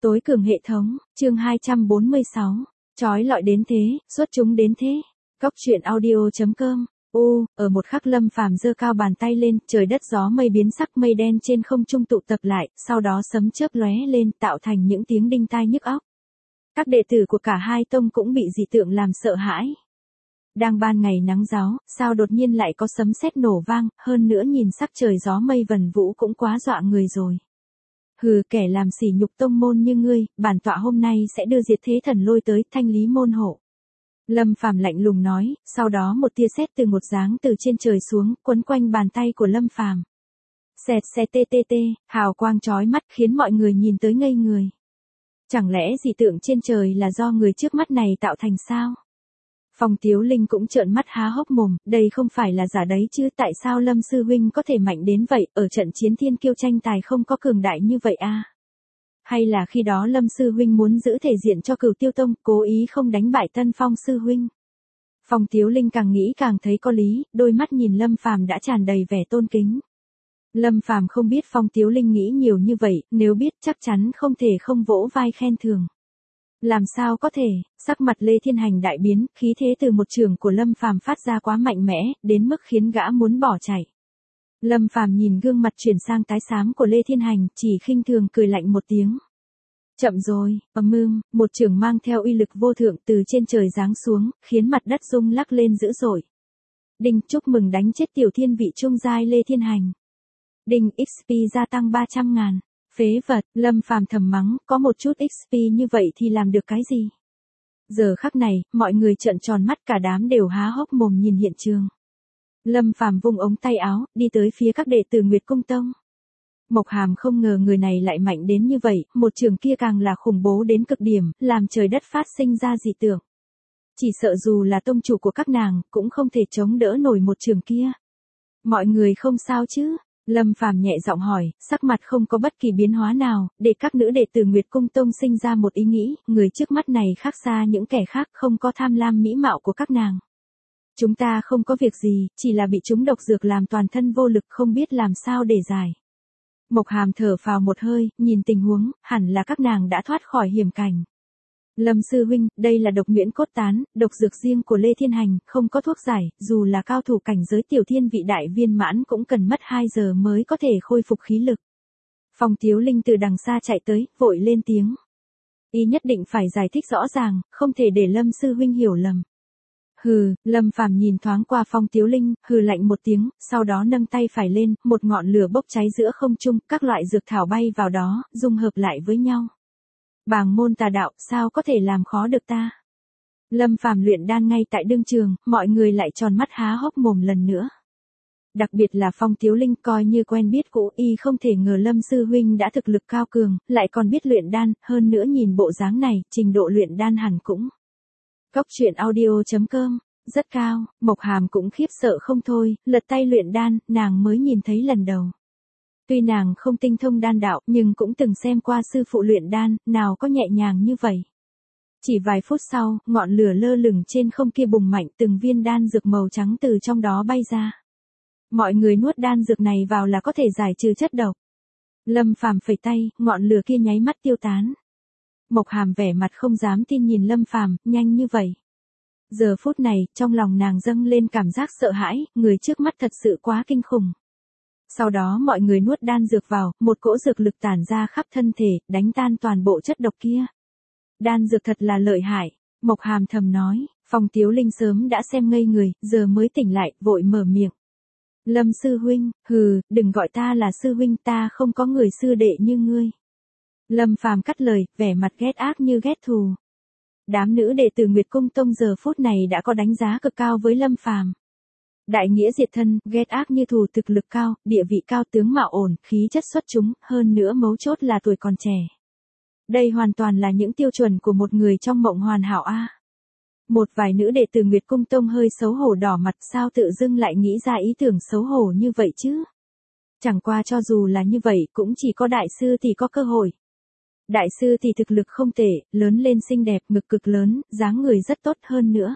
Tối cường hệ thống, chương 246. Chói lọi đến thế, xuất chúng đến thế. Cóc truyện audio.com. Ở một khắc Lâm Phàm giơ cao bàn tay lên, trời đất gió mây biến sắc, mây đen trên không trung tụ tập lại, sau đó sấm chớp lóe lên, tạo thành những tiếng đinh tai nhức óc. Các đệ tử của cả hai tông cũng bị dị tượng làm sợ hãi. Đang ban ngày nắng ráo, sao đột nhiên lại có sấm sét nổ vang, hơn nữa nhìn sắc trời gió mây vần vũ cũng quá dọa người rồi. Hừ, kẻ làm sỉ nhục tông môn như ngươi, bản tọa hôm nay sẽ đưa Diệt Thế Thần Lôi tới thanh lý môn hộ. Lâm Phàm lạnh lùng nói, sau đó một tia sét từ một dáng từ trên trời xuống, quấn quanh bàn tay của Lâm Phàm. Xẹt xẹt tê tê tê, hào quang chói mắt khiến mọi người nhìn tới ngây người. Chẳng lẽ dị tượng trên trời là do người trước mắt này tạo thành sao? Phong Tiếu Linh cũng trợn mắt há hốc mồm, đây không phải là giả đấy chứ, tại sao Lâm sư huynh có thể mạnh đến vậy, ở trận chiến thiên kiêu tranh tài không có cường đại như vậy à? Hay là khi đó Lâm sư huynh muốn giữ thể diện cho Cửu Tiêu Tông, cố ý không đánh bại Tân Phong sư huynh? Phong Tiếu Linh càng nghĩ càng thấy có lý, đôi mắt nhìn Lâm Phàm đã tràn đầy vẻ tôn kính. Lâm Phàm không biết Phong Tiếu Linh nghĩ nhiều như vậy, nếu biết chắc chắn không thể không vỗ vai khen thưởng. Làm sao có thể, sắc mặt Lê Thiên Hành đại biến, khí thế từ một trường của Lâm Phàm phát ra quá mạnh mẽ, đến mức khiến gã muốn bỏ chạy. Lâm Phàm nhìn gương mặt chuyển sang tái xám của Lê Thiên Hành, chỉ khinh thường cười lạnh một tiếng. Chậm rồi, một trường mang theo uy lực vô thượng từ trên trời giáng xuống, khiến mặt đất rung lắc lên dữ dội. Đinh, chúc mừng đánh chết tiểu thiên vị trung giai Lê Thiên Hành. Đinh, XP gia tăng 300.000. Phế vật, Lâm Phàm thầm mắng, có một chút XP như vậy thì làm được cái gì? Giờ khắc này, mọi người trợn tròn mắt, cả đám đều há hốc mồm nhìn hiện trường. Lâm Phàm vung ống tay áo, đi tới phía các đệ tử Nguyệt Cung Tông. Mộc Hàm không ngờ người này lại mạnh đến như vậy, một trường kia càng là khủng bố đến cực điểm, làm trời đất phát sinh ra dị tượng. Chỉ sợ dù là tông chủ của các nàng, cũng không thể chống đỡ nổi một trường kia. Mọi người không sao chứ? Lâm Phàm nhẹ giọng hỏi, sắc mặt không có bất kỳ biến hóa nào, để các nữ đệ tử Nguyệt Cung Tông sinh ra một ý nghĩ, người trước mắt này khác xa những kẻ khác, không có tham lam mỹ mạo của các nàng. Chúng ta không có việc gì, chỉ là bị chúng độc dược làm toàn thân vô lực, không biết làm sao để giải. Mộc Hàm thở phào một hơi, nhìn tình huống, hẳn là các nàng đã thoát khỏi hiểm cảnh. Lâm sư huynh, đây là độc nhuyễn cốt tán, độc dược riêng của Lê Thiên Hành, không có thuốc giải, dù là cao thủ cảnh giới tiểu thiên vị đại viên mãn cũng cần mất 2 giờ mới có thể khôi phục khí lực. Phong Tiếu Linh từ đằng xa chạy tới, vội lên tiếng. Y nhất định phải giải thích rõ ràng, không thể để Lâm sư huynh hiểu lầm. Hừ, Lâm Phàm nhìn thoáng qua Phong Tiếu Linh, hừ lạnh một tiếng, sau đó nâng tay phải lên, một ngọn lửa bốc cháy giữa không trung, các loại dược thảo bay vào đó, dung hợp lại với nhau. Bàng môn tà đạo, sao có thể làm khó được ta? Lâm Phàm luyện đan ngay tại đương trường, mọi người lại tròn mắt há hốc mồm lần nữa. Đặc biệt là Phong Tiếu Linh, coi như quen biết cũ, y không thể ngờ Lâm sư huynh đã thực lực cao cường, lại còn biết luyện đan, hơn nữa nhìn bộ dáng này, trình độ luyện đan hẳn cũng. Cóc truyện audio.com, rất cao, Mộc Hàm cũng khiếp sợ không thôi, lật tay luyện đan, nàng mới nhìn thấy lần đầu. Tuy nàng không tinh thông đan đạo, nhưng cũng từng xem qua sư phụ luyện đan, nào có nhẹ nhàng như vậy. Chỉ vài phút sau, ngọn lửa lơ lửng trên không kia bùng mạnh, từng viên đan dược màu trắng từ trong đó bay ra. Mọi người nuốt đan dược này vào là có thể giải trừ chất độc. Lâm Phàm phẩy tay, ngọn lửa kia nháy mắt tiêu tán. Mộc Hàm vẻ mặt không dám tin nhìn Lâm Phàm, nhanh như vậy. Giờ phút này, trong lòng nàng dâng lên cảm giác sợ hãi, người trước mắt thật sự quá kinh khủng. Sau đó mọi người nuốt đan dược vào, một cỗ dược lực tản ra khắp thân thể, đánh tan toàn bộ chất độc kia. Đan dược thật là lợi hại, Mộc Hàm thầm nói. Phong Tiếu Linh sớm đã xem ngây người, giờ mới tỉnh lại, vội mở miệng. Lâm sư huynh, hừ, đừng gọi ta là sư huynh, ta không có người sư đệ như ngươi. Lâm Phàm cắt lời, vẻ mặt ghét ác như ghét thù. Đám nữ đệ tử Nguyệt Cung Tông giờ phút này đã có đánh giá cực cao với Lâm Phàm. Đại nghĩa diệt thân, ghét ác như thù, thực lực cao, địa vị cao, tướng mạo ổn, khí chất xuất chúng, hơn nữa mấu chốt là tuổi còn trẻ. Đây hoàn toàn là những tiêu chuẩn của một người trong mộng hoàn hảo a. Một vài nữ đệ tử Nguyệt Cung Tông hơi xấu hổ đỏ mặt, sao tự dưng lại nghĩ ra ý tưởng xấu hổ như vậy chứ? Chẳng qua cho dù là như vậy cũng chỉ có đại sư thì có cơ hội. Đại sư thì thực lực không tệ, lớn lên xinh đẹp, ngực cực lớn, dáng người rất tốt hơn nữa.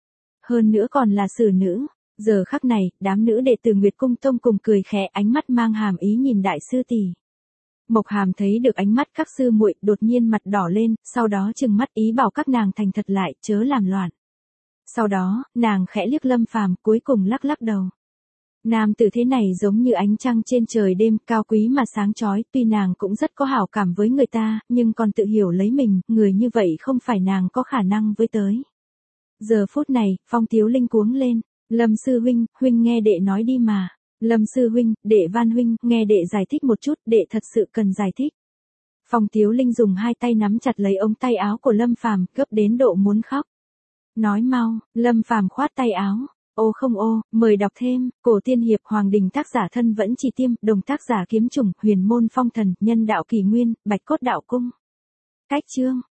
Hơn nữa còn là xử nữ. Giờ khắc này, đám nữ đệ tử Nguyệt Cung Tông cùng cười khẽ, ánh mắt mang hàm ý nhìn đại sư tỷ. Mộc Hàm thấy được ánh mắt các sư muội, đột nhiên mặt đỏ lên, sau đó trừng mắt ý bảo các nàng thành thật lại, chớ làm loạn. Sau đó, nàng khẽ liếc Lâm Phàm, cuối cùng lắc lắc đầu. Nam tử thế này giống như ánh trăng trên trời đêm, cao quý mà sáng chói, tuy nàng cũng rất có hảo cảm với người ta, nhưng còn tự hiểu lấy mình, người như vậy không phải nàng có khả năng với tới. Giờ phút này, Phong Tiếu Linh cuống lên, Lâm sư huynh, huynh nghe đệ nói đi mà. Lâm sư huynh, đệ van huynh, nghe đệ giải thích một chút, đệ thật sự cần giải thích. Phong Tiếu Linh dùng hai tay nắm chặt lấy ống tay áo của Lâm Phàm, gấp đến độ muốn khóc. Nói mau, Lâm Phàm khoát tay áo. Ô không ô, mời đọc thêm, Cổ Tiên Hiệp Hoàng Đình tác giả thân vẫn chỉ tiêm, đồng tác giả kiếm chủng, huyền môn phong thần, nhân đạo kỳ nguyên, bạch cốt đạo cung. Cách chương.